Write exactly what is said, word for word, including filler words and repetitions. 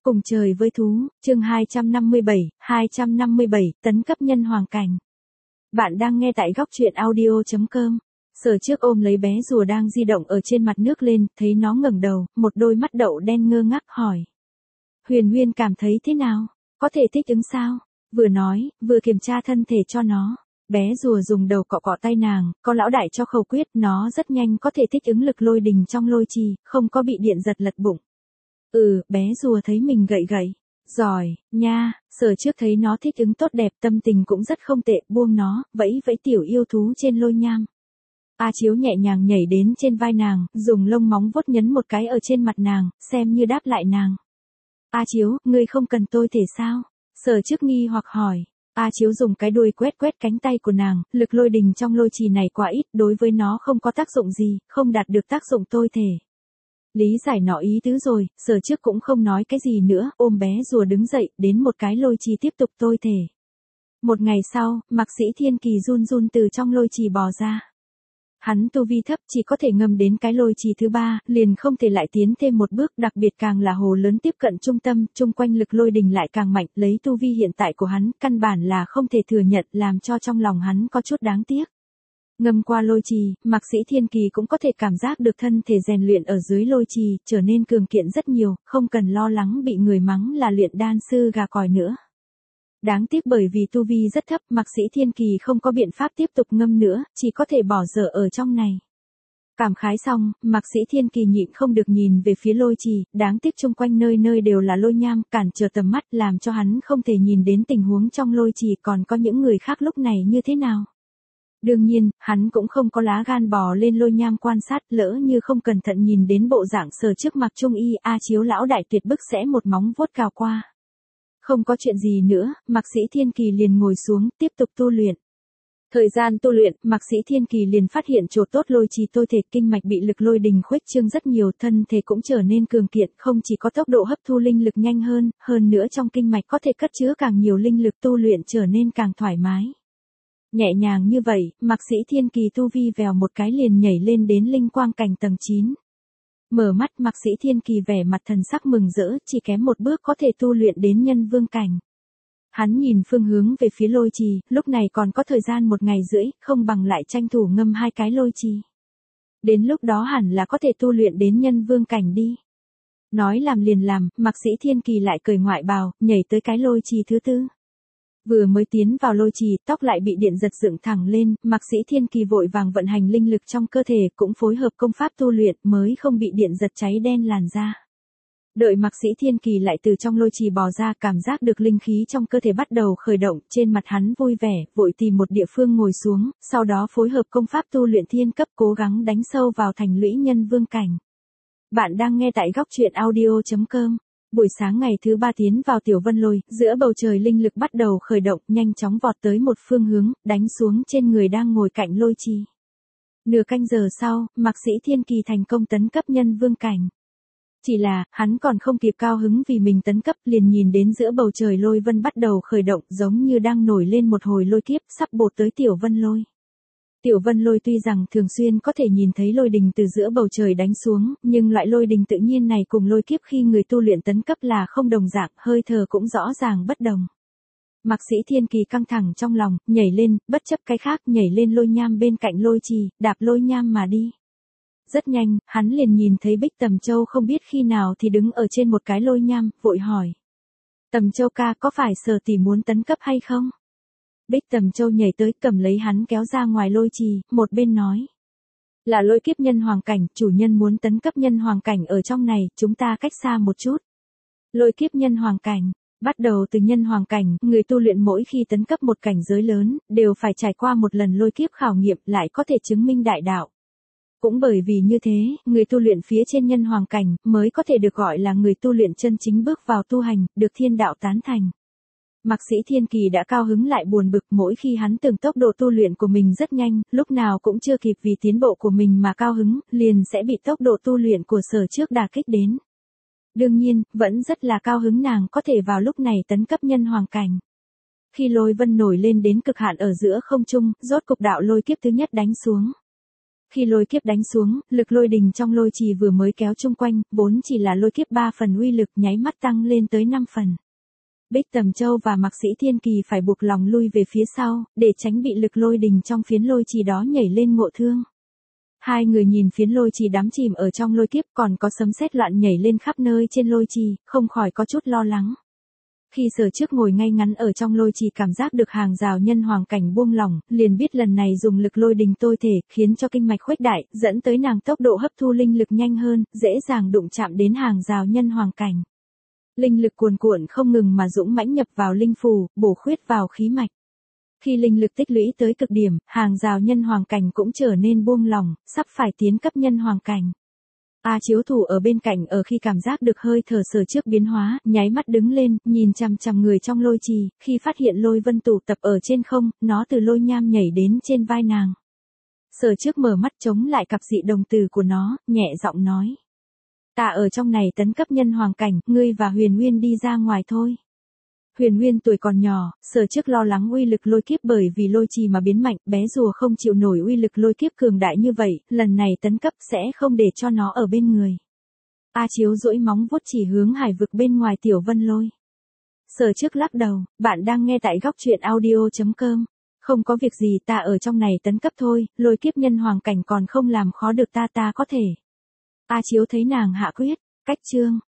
Cùng trời với thú, chương hai trăm năm mươi bảy, hai trăm năm mươi bảy, tấn cấp nhân hoàng cảnh. Bạn đang nghe tại góc truyện audio chấm com. Sở Trước ôm lấy bé rùa đang di động ở trên mặt nước lên, thấy nó ngẩng đầu, một đôi mắt đậu đen ngơ ngác hỏi. Huyền Nguyên cảm thấy thế nào? Có thể thích ứng sao? Vừa nói, vừa kiểm tra thân thể cho nó. Bé rùa dùng đầu cọ cọ tay nàng, có lão đại cho khẩu quyết, nó rất nhanh có thể thích ứng lực lôi đình trong lôi trì, không có bị điện giật lật bụng. Ừ, bé rùa thấy mình gậy gậy. Giỏi, nha, Sở Trước thấy nó thích ứng tốt đẹp, tâm tình cũng rất không tệ, buông nó, vẫy vẫy tiểu yêu thú trên lôi nham. A Chiếu nhẹ nhàng nhảy đến trên vai nàng, dùng lông móng vuốt nhấn một cái ở trên mặt nàng, xem như đáp lại nàng. A Chiếu, ngươi không cần tôi thể sao? Sở Trước nghi hoặc hỏi. A Chiếu dùng cái đuôi quét quét cánh tay của nàng, lực lôi đình trong lôi trì này quá ít, đối với nó không có tác dụng gì, không đạt được tác dụng tôi thể. Lý giải nó ý tứ rồi, Sở Trước cũng không nói cái gì nữa, ôm bé rùa đứng dậy, đến một cái lôi trì tiếp tục tôi thể. Một ngày sau, Mạc Sĩ Thiên Kỳ run run từ trong lôi trì bò ra. Hắn tu vi thấp, chỉ có thể ngâm đến cái lôi trì thứ ba, liền không thể lại tiến thêm một bước, đặc biệt càng là hồ lớn tiếp cận trung tâm, chung quanh lực lôi đình lại càng mạnh, lấy tu vi hiện tại của hắn, căn bản là không thể thừa nhận, làm cho trong lòng hắn có chút đáng tiếc. Ngâm qua lôi trì, Mạc Sĩ Thiên Kỳ cũng có thể cảm giác được thân thể rèn luyện ở dưới lôi trì, trở nên cường kiện rất nhiều, không cần lo lắng bị người mắng là luyện đan sư gà còi nữa. Đáng tiếc bởi vì tu vi rất thấp, Mạc Sĩ Thiên Kỳ không có biện pháp tiếp tục ngâm nữa, chỉ có thể bỏ dở ở trong này. Cảm khái xong, Mạc Sĩ Thiên Kỳ nhịn không được nhìn về phía lôi trì, đáng tiếc chung quanh nơi nơi đều là lôi nham, cản trở tầm mắt làm cho hắn không thể nhìn đến tình huống trong lôi trì còn có những người khác lúc này như thế nào. Đương nhiên, hắn cũng không có lá gan bò lên lôi nham quan sát, lỡ như không cẩn thận nhìn đến bộ dạng Sở Trước mặc trung y, A Chiếu lão đại tuyệt bức sẽ một móng vuốt cào qua. Không có chuyện gì nữa, Mạc Sĩ Thiên Kỳ liền ngồi xuống, tiếp tục tu luyện. Thời gian tu luyện, Mạc Sĩ Thiên Kỳ liền phát hiện chỗ tốt lôi trì tôi thể, kinh mạch bị lực lôi đình khuếch trương rất nhiều, thân thể cũng trở nên cường kiện, không chỉ có tốc độ hấp thu linh lực nhanh hơn, hơn nữa trong kinh mạch có thể cất chứa càng nhiều linh lực, tu luyện trở nên càng thoải mái. Nhẹ nhàng như vậy, Mạc Sĩ Thiên Kỳ tu vi vèo một cái liền nhảy lên đến linh quang cảnh tầng chín. Mở mắt, Mạc Sĩ Thiên Kỳ vẻ mặt thần sắc mừng rỡ, chỉ kém một bước có thể tu luyện đến nhân vương cảnh. Hắn nhìn phương hướng về phía lôi trì, lúc này còn có thời gian một ngày rưỡi, không bằng lại tranh thủ ngâm hai cái lôi trì. Đến lúc đó hẳn là có thể tu luyện đến nhân vương cảnh đi. Nói làm liền làm, Mạc Sĩ Thiên Kỳ lại cởi ngoại bào, nhảy tới cái lôi trì thứ tư. Vừa mới tiến vào lôi trì, tóc lại bị điện giật dựng thẳng lên, Mạc Sĩ Thiên Kỳ vội vàng vận hành linh lực trong cơ thể, cũng phối hợp công pháp tu luyện mới không bị điện giật cháy đen làn da. Đợi Mạc Sĩ Thiên Kỳ lại từ trong lôi trì bò ra, cảm giác được linh khí trong cơ thể bắt đầu khởi động, trên mặt hắn vui vẻ, vội tìm một địa phương ngồi xuống, sau đó phối hợp công pháp tu luyện thiên cấp, cố gắng đánh sâu vào thành lũy nhân vương cảnh. Bạn đang nghe tại góc truyện audio chấm com. Buổi sáng ngày thứ ba tiến vào Tiểu Vân Lôi, giữa bầu trời linh lực bắt đầu khởi động, nhanh chóng vọt tới một phương hướng, đánh xuống trên người đang ngồi cạnh lôi trì. Nửa canh giờ sau, Mạc Sĩ Thiên Kỳ thành công tấn cấp nhân vương cảnh. Chỉ là, hắn còn không kịp cao hứng vì mình tấn cấp, liền nhìn đến giữa bầu trời lôi vân bắt đầu khởi động, giống như đang nổi lên một hồi lôi kiếp, sắp bột tới Tiểu Vân Lôi. Tiểu Vân Lôi tuy rằng thường xuyên có thể nhìn thấy lôi đình từ giữa bầu trời đánh xuống, nhưng loại lôi đình tự nhiên này cùng lôi kiếp khi người tu luyện tấn cấp là không đồng dạng, hơi thở cũng rõ ràng bất đồng. Mạc Sĩ Thiên Kỳ căng thẳng trong lòng, nhảy lên, bất chấp cái khác, nhảy lên lôi nham bên cạnh lôi trì, đạp lôi nham mà đi. Rất nhanh, hắn liền nhìn thấy Bích Tầm Châu không biết khi nào thì đứng ở trên một cái lôi nham, vội hỏi. Tầm Châu ca, có phải Sở tỷ muốn tấn cấp hay không? Bích Tầm Châu nhảy tới, cầm lấy hắn kéo ra ngoài lôi trì, một bên nói. Là lôi kiếp nhân hoàng cảnh, chủ nhân muốn tấn cấp nhân hoàng cảnh ở trong này, chúng ta cách xa một chút. Lôi kiếp nhân hoàng cảnh, bắt đầu từ nhân hoàng cảnh, người tu luyện mỗi khi tấn cấp một cảnh giới lớn, đều phải trải qua một lần lôi kiếp khảo nghiệm lại có thể chứng minh đại đạo. Cũng bởi vì như thế, người tu luyện phía trên nhân hoàng cảnh, mới có thể được gọi là người tu luyện chân chính bước vào tu hành, được thiên đạo tán thành. Mạc Sĩ Thiên Kỳ đã cao hứng lại buồn bực, mỗi khi hắn tưởng tốc độ tu luyện của mình rất nhanh, lúc nào cũng chưa kịp vì tiến bộ của mình mà cao hứng, liền sẽ bị tốc độ tu luyện của Sở Trước đả kích đến. Đương nhiên, vẫn rất là cao hứng nàng có thể vào lúc này tấn cấp nhân hoàng cảnh. Khi lôi vân nổi lên đến cực hạn ở giữa không trung, rốt cục đạo lôi kiếp thứ nhất đánh xuống. Khi lôi kiếp đánh xuống, lực lôi đình trong lôi trì vừa mới kéo chung quanh, vốn chỉ là lôi kiếp ba phần uy lực nháy mắt tăng lên tới năm phần. Bích Tầm Châu và Mạc Sĩ Thiên Kỳ phải buộc lòng lui về phía sau, để tránh bị lực lôi đình trong phiến lôi trì đó nhảy lên ngộ thương. Hai người nhìn phiến lôi trì đắm chìm ở trong lôi kiếp còn có sấm sét loạn nhảy lên khắp nơi trên lôi trì, không khỏi có chút lo lắng. Khi Sở Trước ngồi ngay ngắn ở trong lôi trì cảm giác được hàng rào nhân hoàng cảnh buông lỏng, liền biết lần này dùng lực lôi đình tôi thể, khiến cho kinh mạch khuếch đại, dẫn tới nàng tốc độ hấp thu linh lực nhanh hơn, dễ dàng đụng chạm đến hàng rào nhân hoàng cảnh. Linh lực cuồn cuộn không ngừng mà dũng mãnh nhập vào linh phù, bổ khuyết vào khí mạch. Khi linh lực tích lũy tới cực điểm, hàng rào nhân hoàng cảnh cũng trở nên buông lỏng, sắp phải tiến cấp nhân hoàng cảnh. A Chiếu Thủ ở bên cạnh ở khi cảm giác được hơi thở Sở Trước biến hóa, nháy mắt đứng lên, nhìn chằm chằm người trong lôi trì, khi phát hiện lôi vân tụ tập ở trên không, nó từ lôi nham nhảy đến trên vai nàng. Sở Trước mở mắt chống lại cặp dị đồng tử của nó, nhẹ giọng nói. Ta ở trong này tấn cấp nhân hoàng cảnh, ngươi và Huyền Nguyên đi ra ngoài thôi. Huyền Nguyên tuổi còn nhỏ, Sở Trước lo lắng uy lực lôi kiếp bởi vì lôi trì mà biến mạnh, bé rùa không chịu nổi uy lực lôi kiếp cường đại như vậy, lần này tấn cấp sẽ không để cho nó ở bên người. A Chiếu duỗi móng vuốt chỉ hướng hải vực bên ngoài Tiểu Vân Lôi. Sở Trước lắc đầu, bạn đang nghe tại góc truyện audio chấm com. Không có việc gì, ta ở trong này tấn cấp thôi, lôi kiếp nhân hoàng cảnh còn không làm khó được ta ta có thể. A Chiếu thấy nàng hạ quyết, cách chương.